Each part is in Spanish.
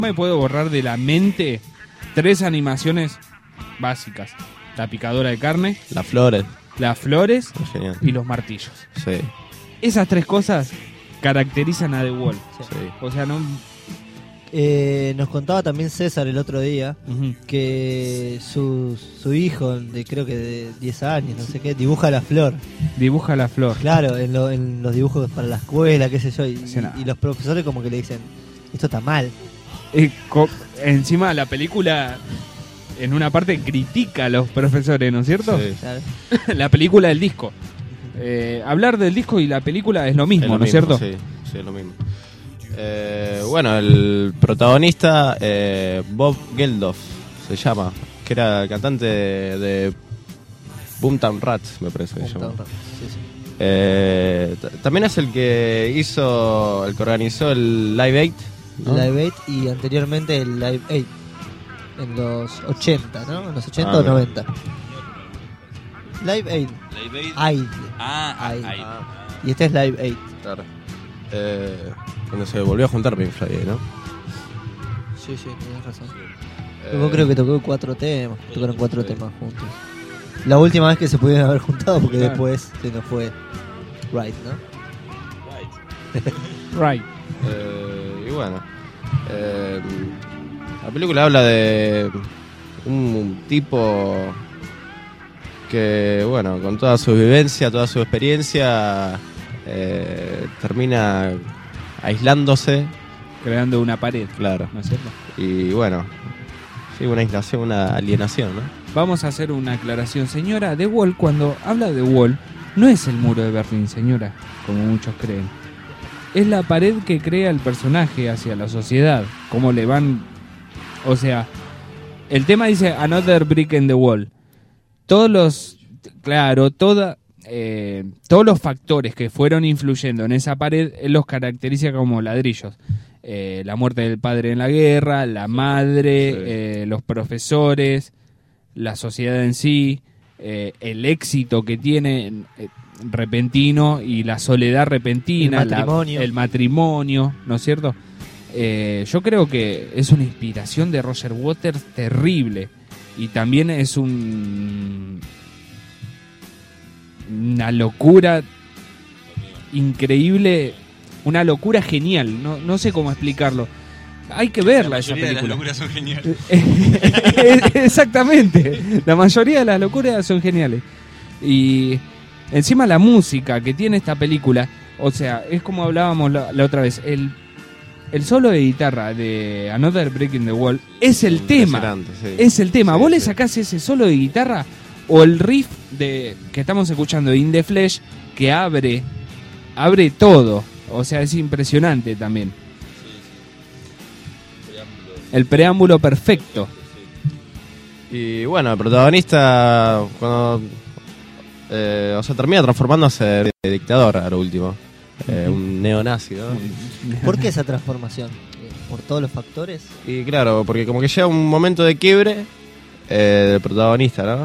me puedo borrar de la mente 3 animaciones básicas: la picadora de carne, Las flores. las flores Genial. y los martillos. Sí, Esas 3 cosas caracterizan a The Wall. sí. O sea, no. Nos contaba también César el otro día Ujú. que su hijo, de creo que de 10 años, no sé qué, dibuja la flor. Dibuja la flor. Claro, en los dibujos para la escuela, qué sé yo. Sí, no. Y los profesores como que le dicen, esto está mal. Encima la película en una parte critica a los profesores, ¿no es cierto? Sí. Claro. La película del disco. Hablar del disco y la película es lo mismo, Es lo ¿no es mismo, cierto? Sí, es lo mismo. Bueno, el protagonista, Bob Geldof, se llama, que era el cantante de Boomtown Rats, me parece que se llama. Sí, sí. También es el que organizó el Live Aid, ¿no? Live 8 y anteriormente el Live 8 en los 80, ¿no? En los 80 Ah, o mira. 90. Live 8. Aid. Aid. Y este es Live 8. Claro. Cuando se volvió a juntar Pink Floyd, ¿no? Sí, sí, tienes razón. Yo creo que tocó 4 temas. Tocaron 4 sí. temas juntos. La última vez que se pudieron haber juntado porque Claro. después se nos fue Right, ¿no? Right. Y bueno, la película habla de un tipo que, bueno, con toda su vivencia, toda su experiencia, termina aislándose, Creando una pared, claro. ¿no es cierto? Y bueno, sí, una aislación, una alienación, ¿no? Vamos a hacer una aclaración. Señora, The Wall, cuando habla de Wall, no es el muro de Berlín, señora, como muchos creen. Es la pared que crea el personaje hacia la sociedad. Cómo le van... O sea, el tema dice Another Brick in the Wall. Todos los... Claro, todos los factores que fueron influyendo en esa pared, él los caracteriza como ladrillos. La muerte del padre en la guerra, la madre, los profesores, la sociedad en sí, el éxito que tiene repentino y la soledad repentina, el matrimonio, ¿no es cierto? Yo creo que es una inspiración de Roger Waters terrible y también es una locura increíble, una locura genial, no sé cómo explicarlo. Hay que verla esa película. Las locuras son geniales. Exactamente, la mayoría de las locuras son geniales. Y encima la música que tiene esta película, o sea, es como hablábamos la otra vez, el solo de guitarra de Another Brick in the Wall es el tema. Sí. Es el tema. Sí, Vos le sí. sacás ese solo de guitarra o el riff que estamos escuchando, In the Flesh, que abre todo. O sea, es impresionante también. El preámbulo perfecto. Y bueno, el protagonista, cuando termina transformándose en dictador a lo último. Un neonazi, ¿no? ¿Por qué esa transformación? ¿Por todos los factores? Y claro, porque como que llega un momento de quiebre del protagonista, ¿no?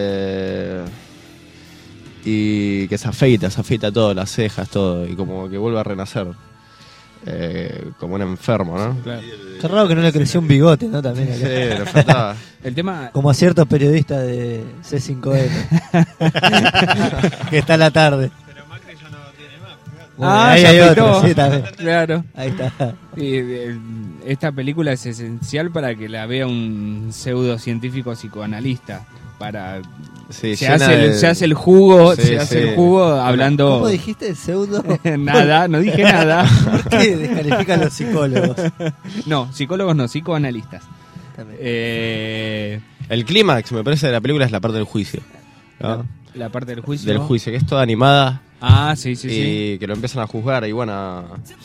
Y que se afeita todo, las cejas, todo, y como que vuelve a renacer. Como un enfermo, ¿no? Claro. Qué raro que no le creció un bigote, ¿no? También Sí, acá. le faltaba. El tema... Como a ciertos periodistas de C5N. Que está a la tarde. Pero Macri ya no tiene más. Ahí se hay afeitó. otro, sí, también. Claro. Ahí está. Esta película es esencial para que la vea un pseudocientífico psicoanalista. Para Sí, se llena hace el jugo, Sí, se hace sí. el jugo hablando. ¿Cómo dijiste? ¿Pseudo? Nada, no dije nada. ¿Por qué descalifican los psicólogos? No, psicólogos no, psicoanalistas. También. El clímax, me parece, de la película es la parte del juicio, ¿no? La parte del juicio. Del juicio, que es toda animada. Ah, sí, sí, y sí. que lo empiezan a juzgar. Y bueno,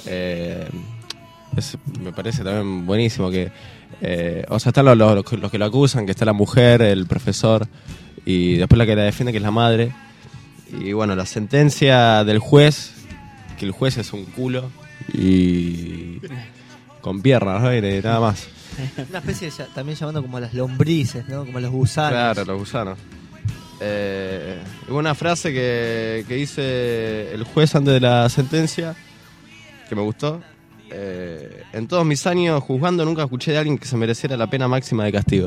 me parece también buenísimo que... o sea, están los que lo acusan, que está la mujer, el profesor, y después la que la defiende, que es la madre. Y bueno, la sentencia del juez, que el juez es un culo y con piernas, ¿no? Y nada más. Una especie de, también llamando como a las lombrices, ¿no? Como a los gusanos. Claro, los gusanos. Hubo una frase que dice el juez antes de la sentencia, que me gustó, en todos mis años juzgando nunca escuché de alguien que se mereciera la pena máxima de castigo.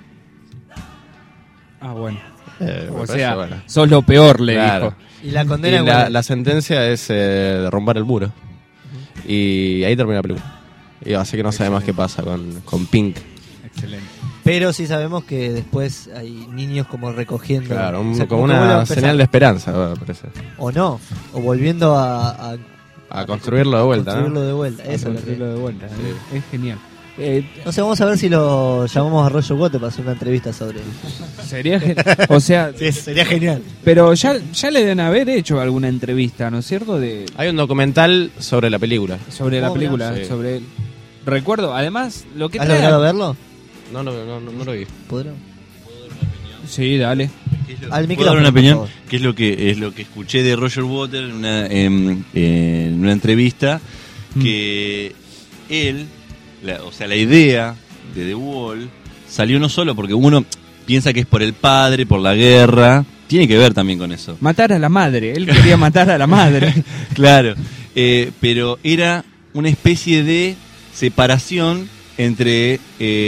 Ah, bueno. Me O parece, sea, bueno. sos lo peor, le Claro. dijo. Y la Y condena la sentencia es derrumbar el muro. Y ahí termina la película. Y así que no sabe más qué pasa con Pink. Excelente. pero sí sabemos que después hay niños como recogiendo. Claro, o sea, como que vuelve a una empezar. señal de esperanza, me parece. O no, o volviendo a A construirlo de vuelta, construirlo ¿no? de vuelta. Eso es lo que- Construirlo de vuelta. Sí. Es genial. No sé, vamos a ver si lo llamamos a Roger Waters para hacer una entrevista sobre él. Sería o sea, Sí, sería genial. pero ya le deben haber hecho alguna entrevista, ¿no es cierto? Hay un documental sobre la película. Sobre la Oh, película, sí. sobre él. Recuerdo, además, lo que ¿Has trae. logrado verlo? No lo vi. ¿Podrá? Sí, dale. Al ¿Puedo dar micrófono, una por opinión? favor. Que es lo que escuché de Roger Waters en una entrevista, que él, o sea, la idea de The Wall salió no solo porque uno piensa que es por el padre, por la guerra, tiene que ver también con eso. Matar a la madre, él quería matar a la madre. Claro, pero era una especie de separación entre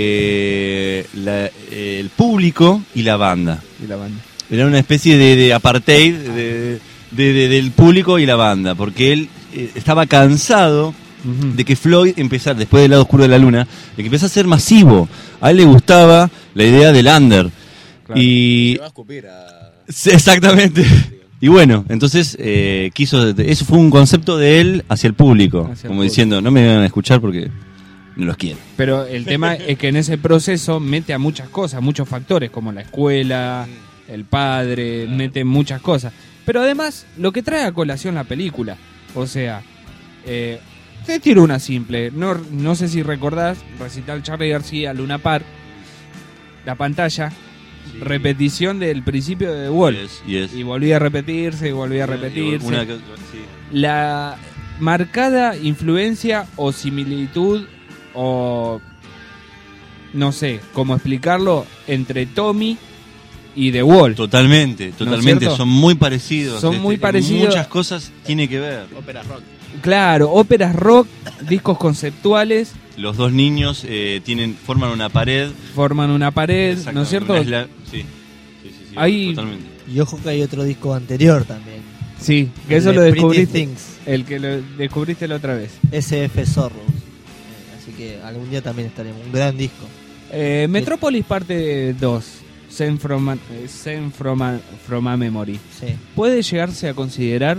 el público y la banda. Y la banda. Era una especie de apartheid del público y la banda, porque él estaba cansado de que Floyd empezara, después del lado oscuro de la luna, de que empezara a ser masivo. A él le gustaba la idea del under. Claro. Y va a escupir a... sí, exactamente. Y bueno, entonces eso fue un concepto de él hacia el público, Hacia el como público. diciendo, no me van a escuchar porque no los quiero. Pero el tema es que en ese proceso mete a muchas cosas, muchos factores, como la escuela, el padre, mete muchas cosas. Pero además, lo que trae a colación la película, o sea, te tiro una simple, no sé si recordás, recital Charly García, Luna Park, la pantalla, repetición del principio de The Wall. Yes. Y volvía a repetirse, y volvía a repetirse. Una que- sí. La marcada influencia o similitud o no sé cómo explicarlo entre Tommy y The Wall. Totalmente, cierto? son muy parecidos. Son muy parecidos. Muchas cosas tiene que ver. Ópera rock. Claro, óperas rock, discos conceptuales, Los dos niños forman una pared. forman una pared, ¿no es cierto? Sí, Hay- totalmente. Y ojo que hay otro disco anterior también. Sí, que eso El lo de Pretty descubriste. Things, El que lo descubriste la otra vez. SF Zorros. Así que algún día también estaremos. Un gran disco. Metrópolis parte 2, Send from a Memory. Sí. ¿Puede llegarse a considerar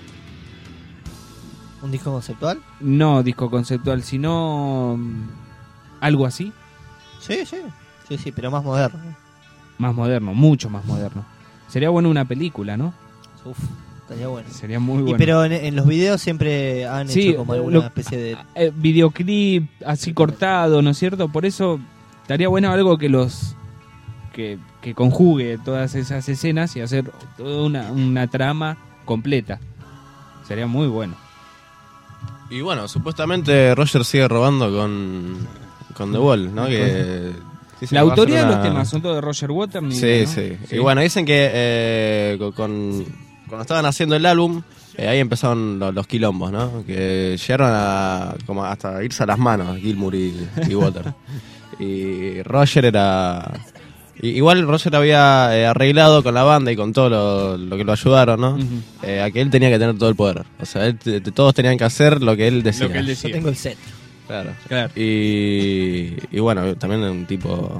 ¿Un disco conceptual? no disco conceptual, sino algo así? Sí, sí. Sí, sí, pero más moderno. Más moderno, mucho más moderno. Sería bueno una película, ¿no? Uf, estaría bueno. Sería muy Y bueno. pero en los videos siempre han Sí, hecho como alguna lo- especie de... Videoclip así cortado, ¿no es cierto? Por eso estaría bueno algo que que conjugue todas esas escenas y hacer toda una trama completa. Sería muy bueno. Y bueno, supuestamente Roger sigue robando con The Wall, ¿no? Que dicen La que va a autoría ser de los una- temas son todos de Roger Waters. ni- Sí, ¿no? sí. Y bueno, dicen que cuando estaban haciendo el álbum, ahí empezaron los quilombos, ¿no? Que llegaron a como hasta irse a las manos, Gilmour y Waters. Y Roger era... Igual Roger había arreglado con la banda y con todo lo que lo ayudaron, ¿no? Ujú. A que él tenía que tener todo el poder. O sea, todos tenían que hacer lo que él decía. Lo que él Yo decía. tengo el set. Claro. Claro. Y bueno, también un tipo,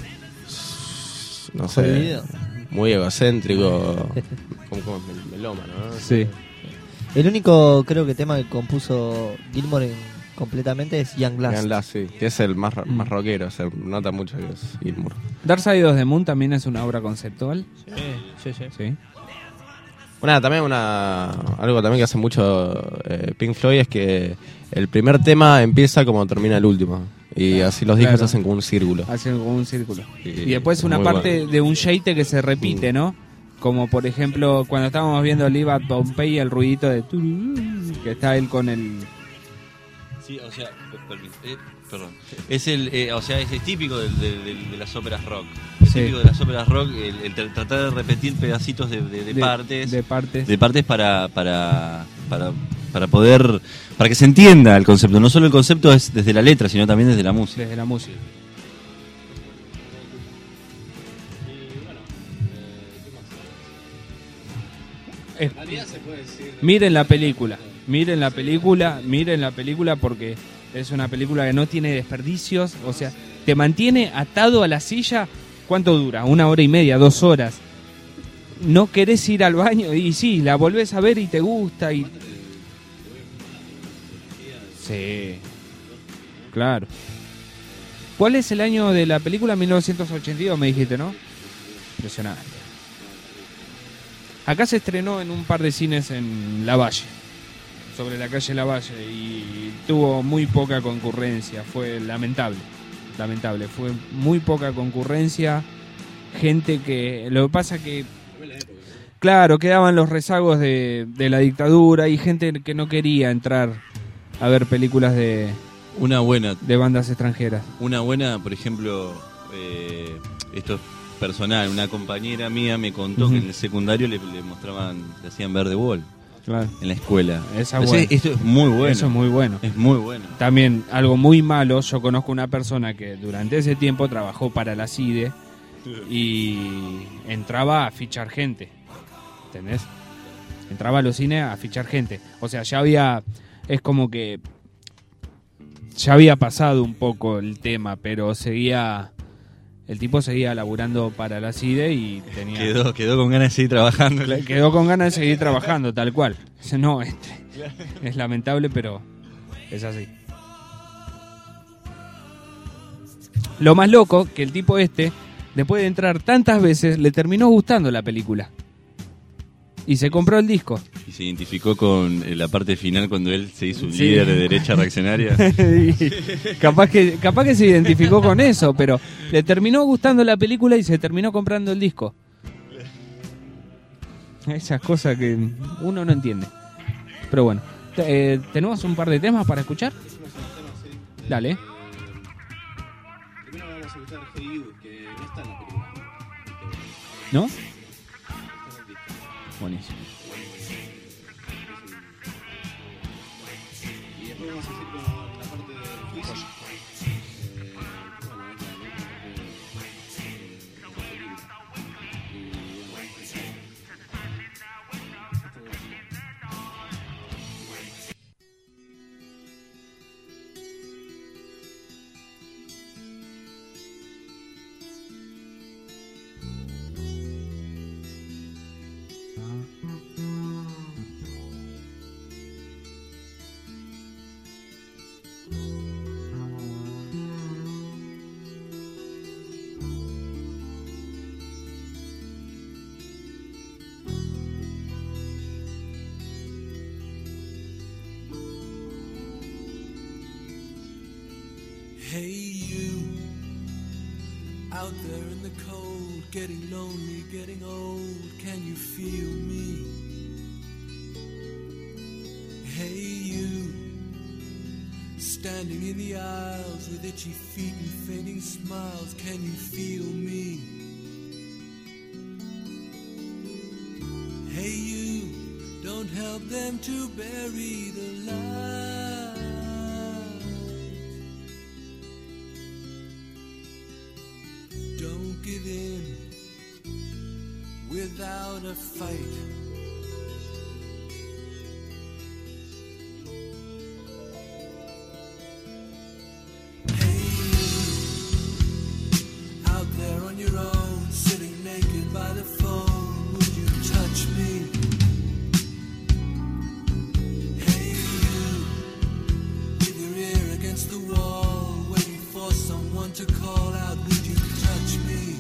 no sé, Prohibido. muy egocéntrico, como melómano, ¿no? Sí. El único, creo que tema que compuso Gilmour completamente es Young Glass. Ian Lass, sí, que es el más rockero, se nota mucho que es Gilmour. Dark Side of the Moon también es una obra conceptual. Sí, sí. Sí. Algo también que hace mucho Pink Floyd es que el primer tema empieza como termina el último. Y así los discos Claro. hacen como un círculo. Hacen como un círculo. Y Y después una muy parte bueno. de un shite que se repite, ¿no? Como por ejemplo cuando estábamos viendo Live at Pompeii, el ruidito de tururú, que está él con el... Sí, o sea, perdón. Es o sea, es típico de las óperas rock. Es Sí. típico de las óperas rock el tratar de repetir pedacitos de partes. De partes. De partes para para que se entienda el concepto. No solo el concepto es desde la letra, sino también desde la música. Desde la música. Miren la película, porque es una película que no tiene desperdicios, o sea, te mantiene atado a la silla. ¿Cuánto dura? 1 hora y media, 2 horas. No querés ir al baño y sí, la volvés a ver y te gusta y... Sí, claro. ¿Cuál es el año de la película? 1982 me dijiste, ¿no? Impresionante. Acá se estrenó en un par de cines en Lavalle, sobre la calle Lavalle, y tuvo muy poca concurrencia. Fue lamentable, fue muy poca concurrencia. Gente que... Lo que pasa que... Claro, quedaban los rezagos de la dictadura y gente que no quería entrar a ver películas de bandas extranjeras. Una buena, por ejemplo, esto es personal, una compañera mía me contó que en el secundario le mostraban, le hacían ver The Wall. Claro. En la escuela. Esto es muy bueno. Eso es muy bueno. Es muy bueno. También algo muy malo, yo conozco una persona que durante ese tiempo trabajó para la CIDE y entraba a fichar gente. ¿Entendés? Entraba a los cines a fichar gente. O sea, ya había... Es como que... Ya había pasado un poco el tema, pero seguía... El tipo seguía laburando para la CIDE y tenía... Quedó con ganas de seguir trabajando. Quedó con ganas de seguir trabajando, tal cual. No, es lamentable, pero es así. Lo más loco, que el tipo después de entrar tantas veces, le terminó gustando la película. Y se compró el disco. Y se identificó con la parte final cuando él se hizo un líder de derecha reaccionaria. capaz que se identificó con eso, pero le terminó gustando la película y se terminó comprando el disco. Esas cosas que uno no entiende. Pero bueno, ¿tenemos un par de temas para escuchar? Dale. Primero vamos a escuchar Hey You, que no está en la película. ¿No? Buenísimo. Y después vamos a seguir con la parte del juicio. Bueno, es la letra de la película. Y Hey you, out there in the cold, getting lonely, getting old, can you feel me? Hey you, standing in the aisles with itchy feet and fainting smiles, can you feel me? Hey you, don't help them to bury the light. Don't give in without a fight. Hey you, out there on your own, sitting naked by the phone, would you touch me? Hey you, with your ear against the wall, waiting for someone to call out, would you touch me?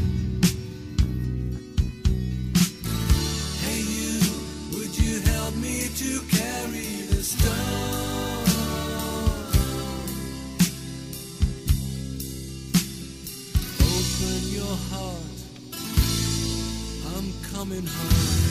Hey you, would you help me to carry the stone? Open your heart, I'm coming home.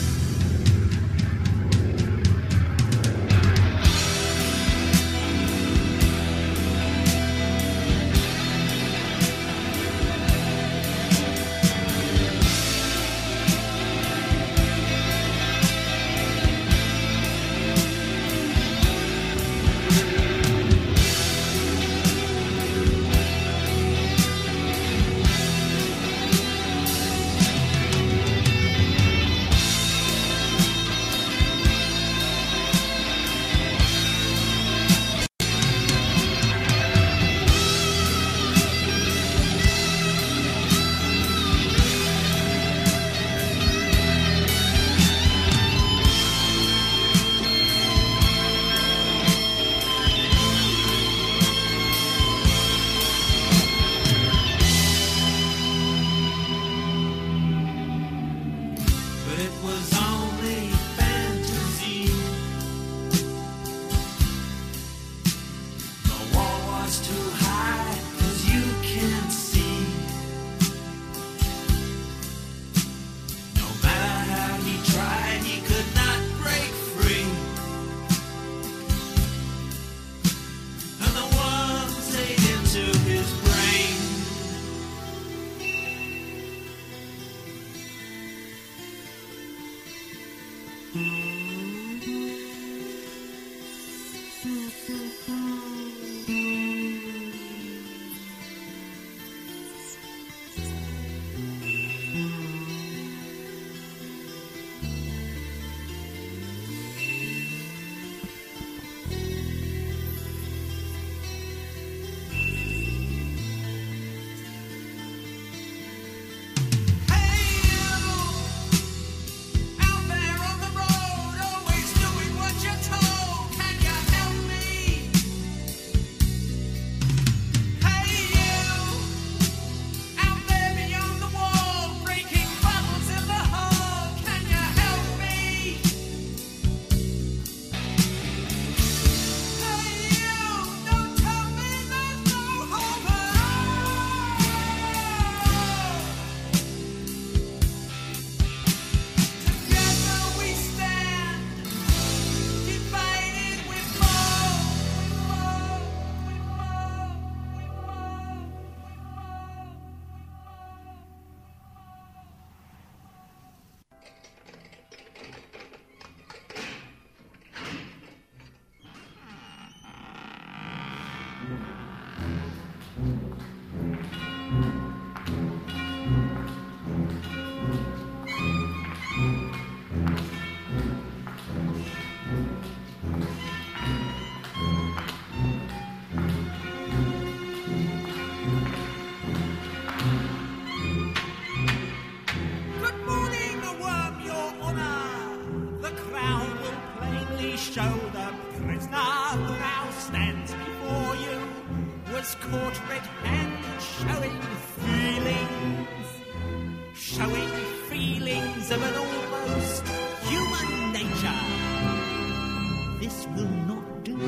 of an almost human nature. This will not do.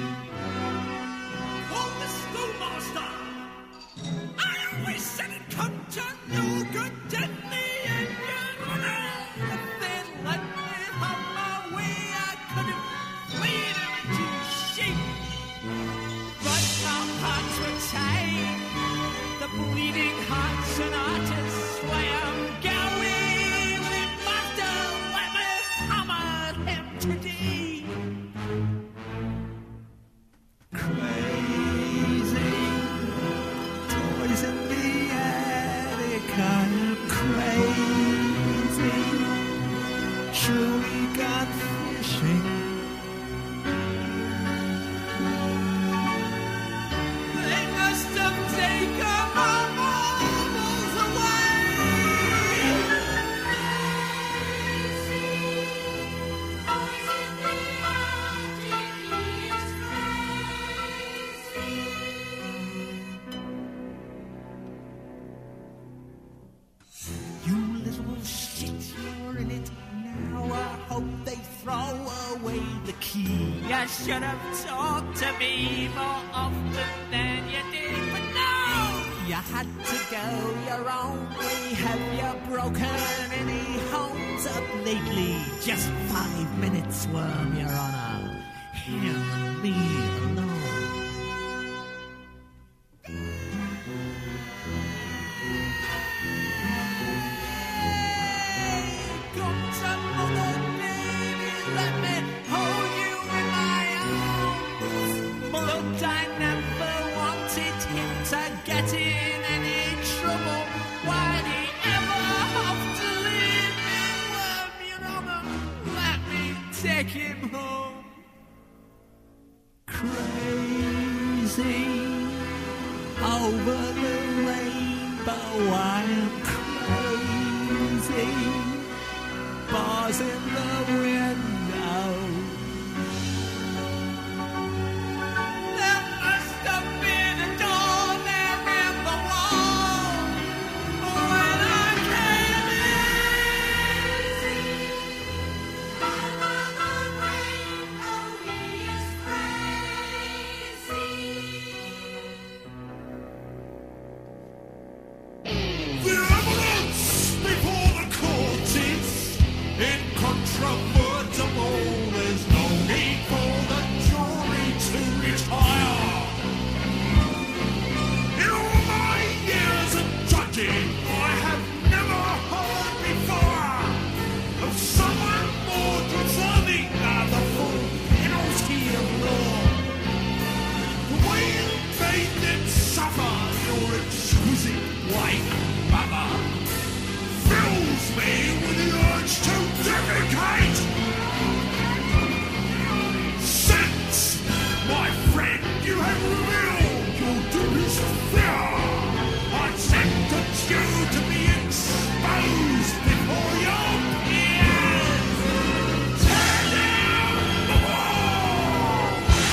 Call the schoolmaster! I always said it come to no good, didn't he? And you're on a thin let me have my way. I could have played her into sheep. But our hearts were tied. The bleeding hearts and artists swam going. We must have let me hammer him today. Crazy toys in the attic. I'm crazy. Truly gone fishing. They must have taken my marbles You little shit, you're in it now. I hope they throw away the key. You should have talked to me more often than you did, but no! You had to go your own way. Have you broken any homes up lately? Just 5 minutes, Worm, Your Honor. Him and me alone. Come to mother, baby, let me hold you in my arms. Look, I never wanted him to get in any trouble. Why'd he ever have to leave me, Worm, Your Honor? Let me take him home. Crazy over the rainbow, I am crazy. Bars in the window. There must have been a door there in the wall when I came in. The evidence before the court is incontrovertible. There's no need for the jury to retire. In all my years of judging, I have never heard before of someone more deserving of the full penalty of law. The way you made them suffer, your exquisite wife, mother, fills me with the urge to defecate. Since, my friend, you have revealed your deepest fear, I sentence you to be exposed before your peers. Tear down the wall!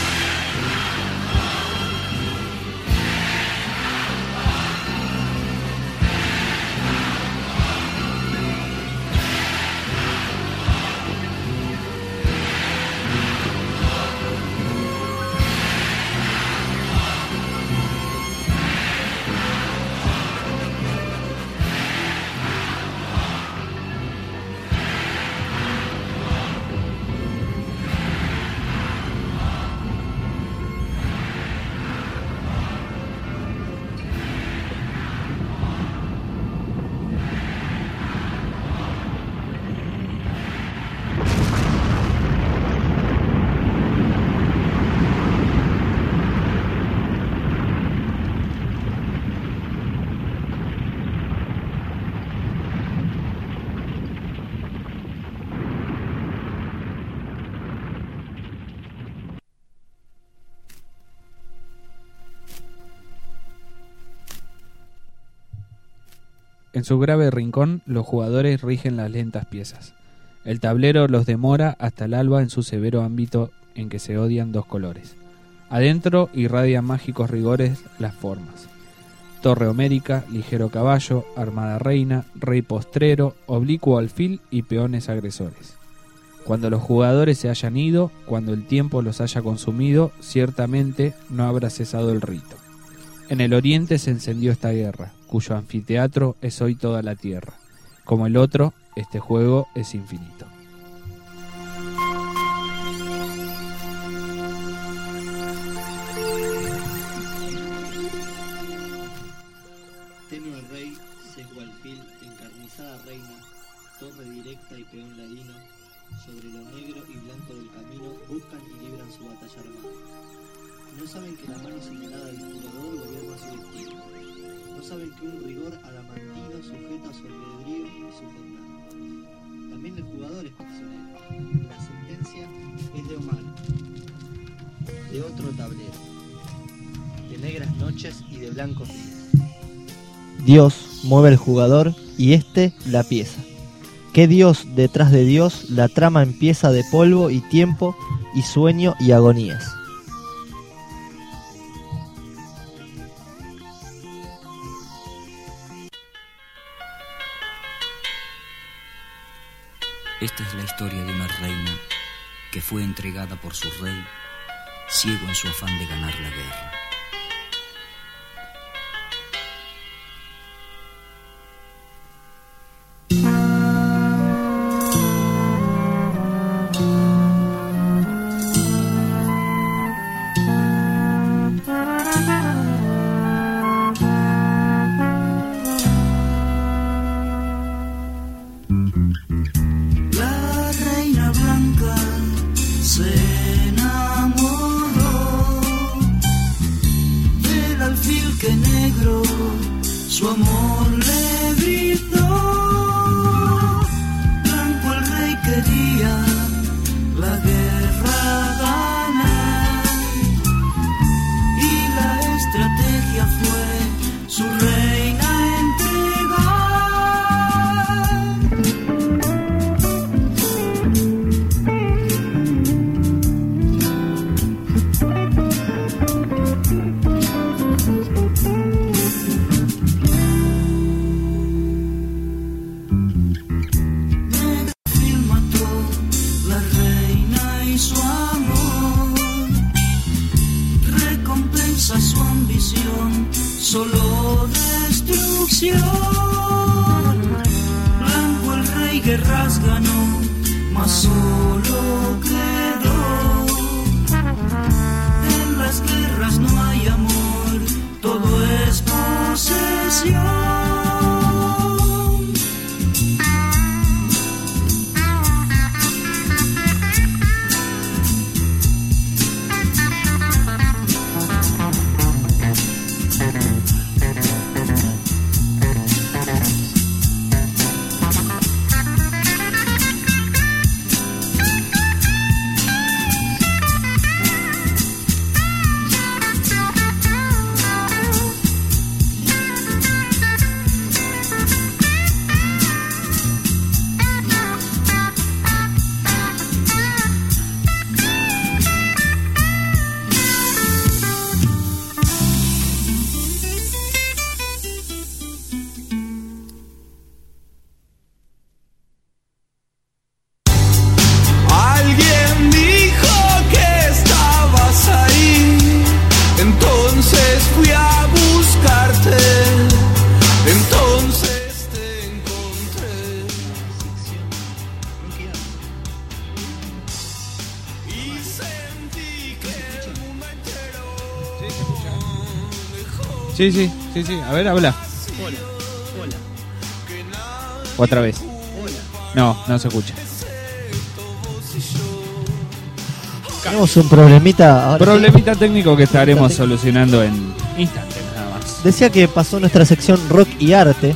En su grave rincón, los jugadores rigen las lentas piezas. El tablero los demora hasta el alba en su severo ámbito en que se odian dos colores. Adentro irradian mágicos rigores las formas. torre homérica, ligero caballo, armada reina, rey postrero, oblicuo alfil y peones agresores. Cuando los jugadores se hayan ido, cuando el tiempo los haya consumido, ciertamente no habrá cesado el rito. En el oriente se encendió esta guerra, cuyo anfiteatro es hoy toda la tierra. Como el otro, este juego es infinito. Tenue rey, seco alfil, encarnizada reina, torre directa y peón ladino, sobre lo negro y blanco del camino, buscan y libran su batalla armada. No saben que la mano señalada del jugador gobierna su destino. No saben que un rigor adamantino sujeta su albedrío y su jornada. También el jugador es prisionero. La sentencia es de Omar, de otro tablero, de negras noches y de blancos días. Dios mueve al jugador y éste la pieza. ¿Qué Dios detrás de Dios? La trama empieza de polvo y tiempo y sueño y agonías. Esta es la historia de una reina que fue entregada por su rey, ciego en su afán de ganar la guerra. La reina blanca se enamoró del alfil que negro su amor le brindó. Blanco el rey quería la guerra ganar y la estrategia fue su reina entregar. Su ambición, solo destrucción. Blanco el rey guerras ganó, mas solo quedó. En las guerras no hay amor, todo es posesión. Sí. A ver, habla. Hola. Otra vez. No se escucha. Tenemos un problemita ahora. Problemita técnico que estaremos solucionando en instantes nada más. Decía que pasó nuestra sección Rock y Arte.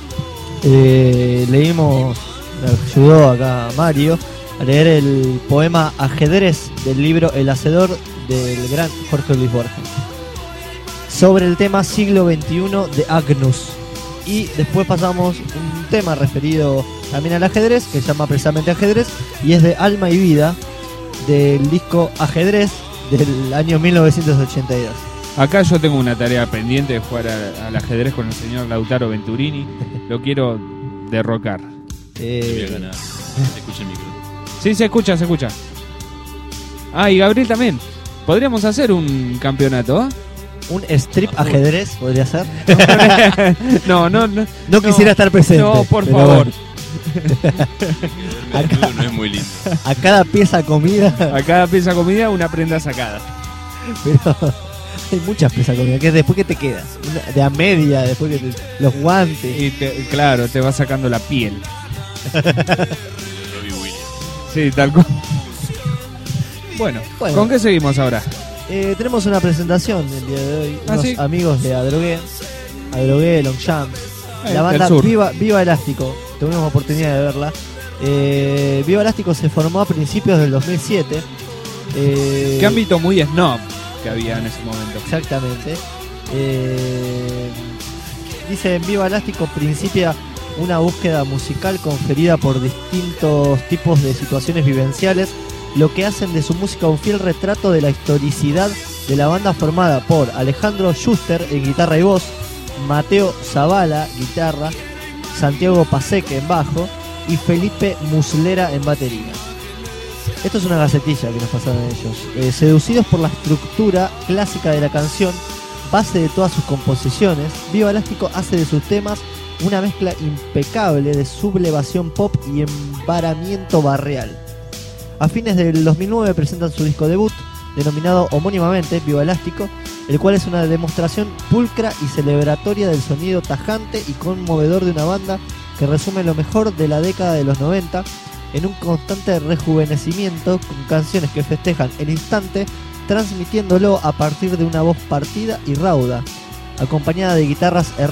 Leímos, me ayudó acá Mario a leer el poema Ajedrez del libro El Hacedor del gran Jorge Luis Borges, sobre el tema siglo XXI de Agnus. Y después pasamos un tema referido también al ajedrez, que se llama precisamente Ajedrez, y es de Alma y Vida, del disco Ajedrez del año 1982. Acá yo tengo una tarea pendiente de jugar al ajedrez con el señor Lautaro Venturini. Lo quiero derrocar. Voy a ganar. Escucha el micro. Sí, se escucha, se escucha. Ah, y Gabriel también. Podríamos hacer un campeonato, ¿eh? Un strip ajedrez podría ser. No No quisiera estar presente. No, por pero favor. Acá- No es muy lindo. A cada pieza comida. A cada pieza de comida una prenda sacada. Pero hay muchas piezas comida. Que después que te quedas. De a media, después que los guantes. Y claro, te va sacando la piel. Robbie Williams. Sí, tal cual. Bueno, Bueno. ¿con qué seguimos ahora? Tenemos una presentación el día de hoy. ¿Ah, Unos sí? amigos de Adrogué, Longchamp. La Del banda sur. Viva Elástico. Tuvimos oportunidad de verla. Viva Elástico se formó a principios del 2007. Qué ámbito muy snob que había en ese momento. Exactamente. Dice en Viva Elástico principia una búsqueda musical conferida por distintos tipos de situaciones vivenciales, lo que hacen de su música un fiel retrato de la historicidad de la banda formada por Alejandro Schuster en guitarra y voz, Mateo Zavala, guitarra, Santiago Paseque en bajo y Felipe Muslera en batería. Esto es una gacetilla que nos pasaron ellos. Seducidos por la estructura clásica de la canción, base de todas sus composiciones, Viva Elástico hace de sus temas una mezcla impecable de sublevación pop y embaramiento barrial. A fines del 2009 presentan su disco debut, denominado homónimamente Viva Elástico, el cual es una demostración pulcra y celebratoria del sonido tajante y conmovedor de una banda que resume lo mejor de la década de los 90 en un constante rejuvenecimiento con canciones que festejan el instante, transmitiéndolo a partir de una voz partida y rauda, acompañada de guitarras